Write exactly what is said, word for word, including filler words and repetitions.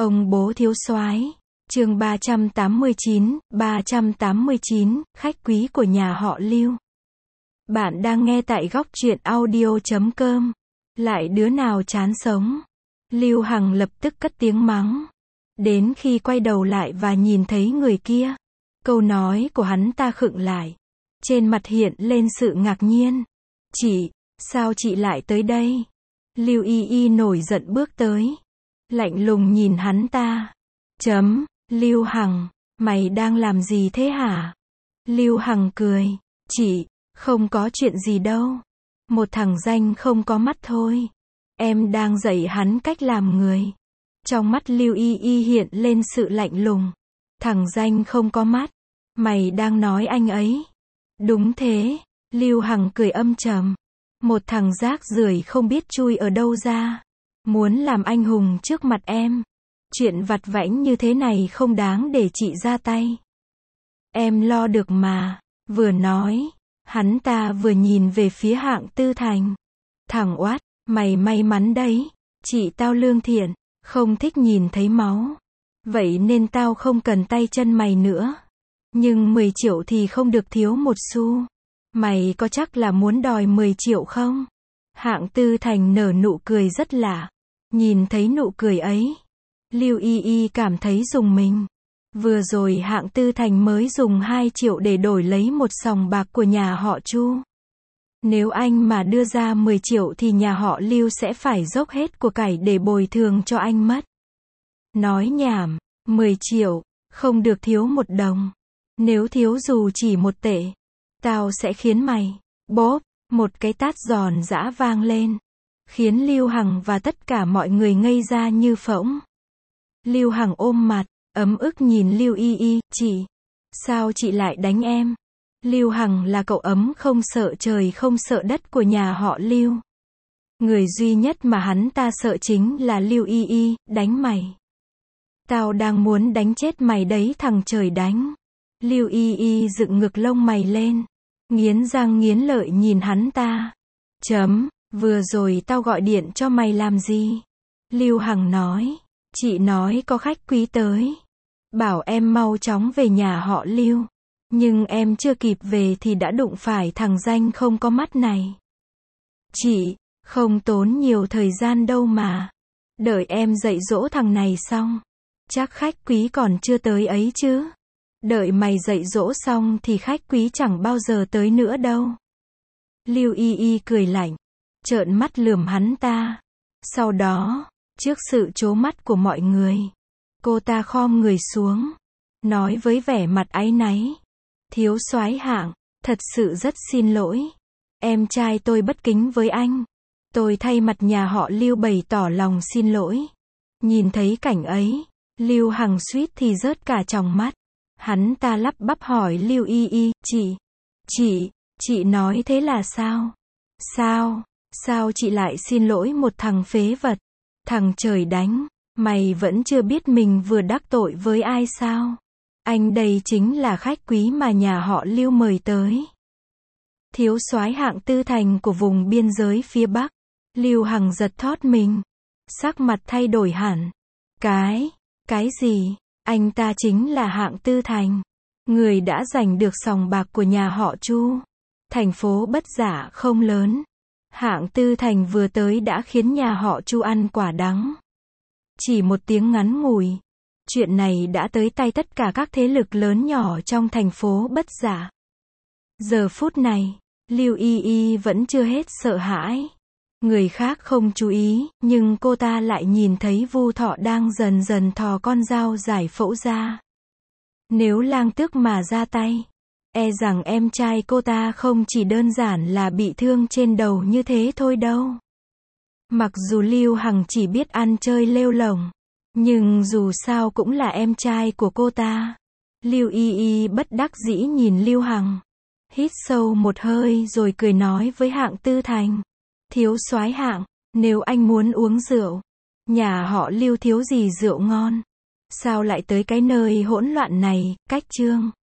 Ông bố thiếu soái. Chương ba trăm tám mươi chín, ba trăm tám mươi chín, khách quý của nhà họ Lưu. Bạn đang nghe tại góc truyện audio chấm com. Lại đứa nào chán sống. Lưu Hằng lập tức cất tiếng mắng. Đến khi quay đầu lại và nhìn thấy người kia, câu nói của hắn ta khựng lại. Trên mặt hiện lên sự ngạc nhiên. Chị, sao chị lại tới đây? Lưu Y Y nổi giận bước tới. Lạnh lùng nhìn hắn ta. Chấm, Lưu Hằng, mày đang làm gì thế hả? Lưu Hằng cười. Chị, không có chuyện gì đâu. Một thằng danh không có mắt thôi. Em đang dạy hắn cách làm người. Trong mắt Lưu Y Y hiện lên sự lạnh lùng. Thằng danh không có mắt. Mày đang nói anh ấy. Đúng thế. Lưu Hằng cười âm trầm. Một thằng rác rưởi không biết chui ở đâu ra. Muốn làm anh hùng trước mặt em. Chuyện vặt vãnh như thế này không đáng để chị ra tay. Em lo được mà. Vừa nói, hắn ta vừa nhìn về phía Hạng Tư Thành. Thằng oát, mày may mắn đấy. Chị tao lương thiện, không thích nhìn thấy máu. Vậy nên tao không cần tay chân mày nữa. Nhưng mười triệu thì không được thiếu một xu. Mày có chắc là muốn đòi mười triệu không? Hạng Tư Thành nở nụ cười rất lạ. Nhìn thấy nụ cười ấy, Lưu Y Y cảm thấy rùng mình. Vừa rồi Hạng Tư Thành mới dùng hai triệu để đổi lấy một sòng bạc của nhà họ Chu. Nếu anh mà đưa ra mười triệu thì nhà họ Lưu sẽ phải dốc hết của cải để bồi thường cho anh mất. Nói nhảm, mười triệu, không được thiếu một đồng. Nếu thiếu dù chỉ một tệ, tao sẽ khiến mày, bóp, một cái tát giòn giã vang lên. Khiến Lưu Hằng và tất cả mọi người ngây ra như phỗng. Lưu Hằng ôm mặt, ấm ức nhìn Lưu Y Y, chị, sao chị lại đánh em? Lưu Hằng là cậu ấm không sợ trời không sợ đất của nhà họ Lưu. Người duy nhất mà hắn ta sợ chính là Lưu Y Y, đánh mày. Tao đang muốn đánh chết mày đấy thằng trời đánh. Lưu Y Y dựng ngực lông mày lên, nghiến răng nghiến lợi nhìn hắn ta. Chấm, vừa rồi tao gọi điện cho mày làm gì? Lưu Hằng nói, chị nói có khách quý tới. Bảo em mau chóng về nhà họ Lưu. Nhưng em chưa kịp về thì đã đụng phải thằng danh không có mắt này. Chị, không tốn nhiều thời gian đâu mà. Đợi em dạy dỗ thằng này xong. Chắc khách quý còn chưa tới ấy chứ. Đợi mày dạy dỗ xong thì khách quý chẳng bao giờ tới nữa đâu. Lưu Y Y cười lạnh, trợn mắt lườm hắn ta. Sau đó, trước sự trố mắt của mọi người, cô ta khom người xuống, nói với vẻ mặt áy náy. Thiếu soái Hạng, thật sự rất xin lỗi. Em trai tôi bất kính với anh. Tôi thay mặt nhà họ Lưu bày tỏ lòng xin lỗi. Nhìn thấy cảnh ấy, Lưu Hằng suýt thì rớt cả tròng mắt. Hắn ta lắp bắp hỏi Lưu Y Y, chị, chị, chị nói thế là sao? Sao, sao chị lại xin lỗi một thằng phế vật? Thằng trời đánh, mày vẫn chưa biết mình vừa đắc tội với ai sao? Anh đây chính là khách quý mà nhà họ Lưu mời tới. Thiếu soái Hạng Tư Thành của vùng biên giới phía Bắc. Lưu Hằng giật thót mình. Sắc mặt thay đổi hẳn. Cái, cái gì? Anh ta chính là Hạng Tư Thành. Người đã giành được sòng bạc của nhà họ Chu. Thành phố Bất Giả không lớn. Hạng Tư Thành vừa tới đã khiến nhà họ Chu ăn quả đắng. Chỉ một tiếng ngắn ngủi, chuyện này đã tới tay tất cả các thế lực lớn nhỏ trong thành phố Bất Giả. Giờ phút này, Lưu Y Y vẫn chưa hết sợ hãi. Người khác không chú ý, nhưng cô ta lại nhìn thấy Vu Thọ đang dần dần thò con dao giải phẫu ra. Nếu Lang Tước mà ra tay, e rằng em trai cô ta không chỉ đơn giản là bị thương trên đầu như thế thôi đâu. Mặc dù Lưu Hằng chỉ biết ăn chơi lêu lổng, nhưng dù sao cũng là em trai của cô ta. Lưu Y Y bất đắc dĩ nhìn Lưu Hằng, hít sâu một hơi rồi cười nói với Hạng Tư Thành. Thiếu soái Hạng, nếu anh muốn uống rượu, nhà họ Lưu thiếu gì rượu ngon. Sao lại tới cái nơi hỗn loạn này, cách chương.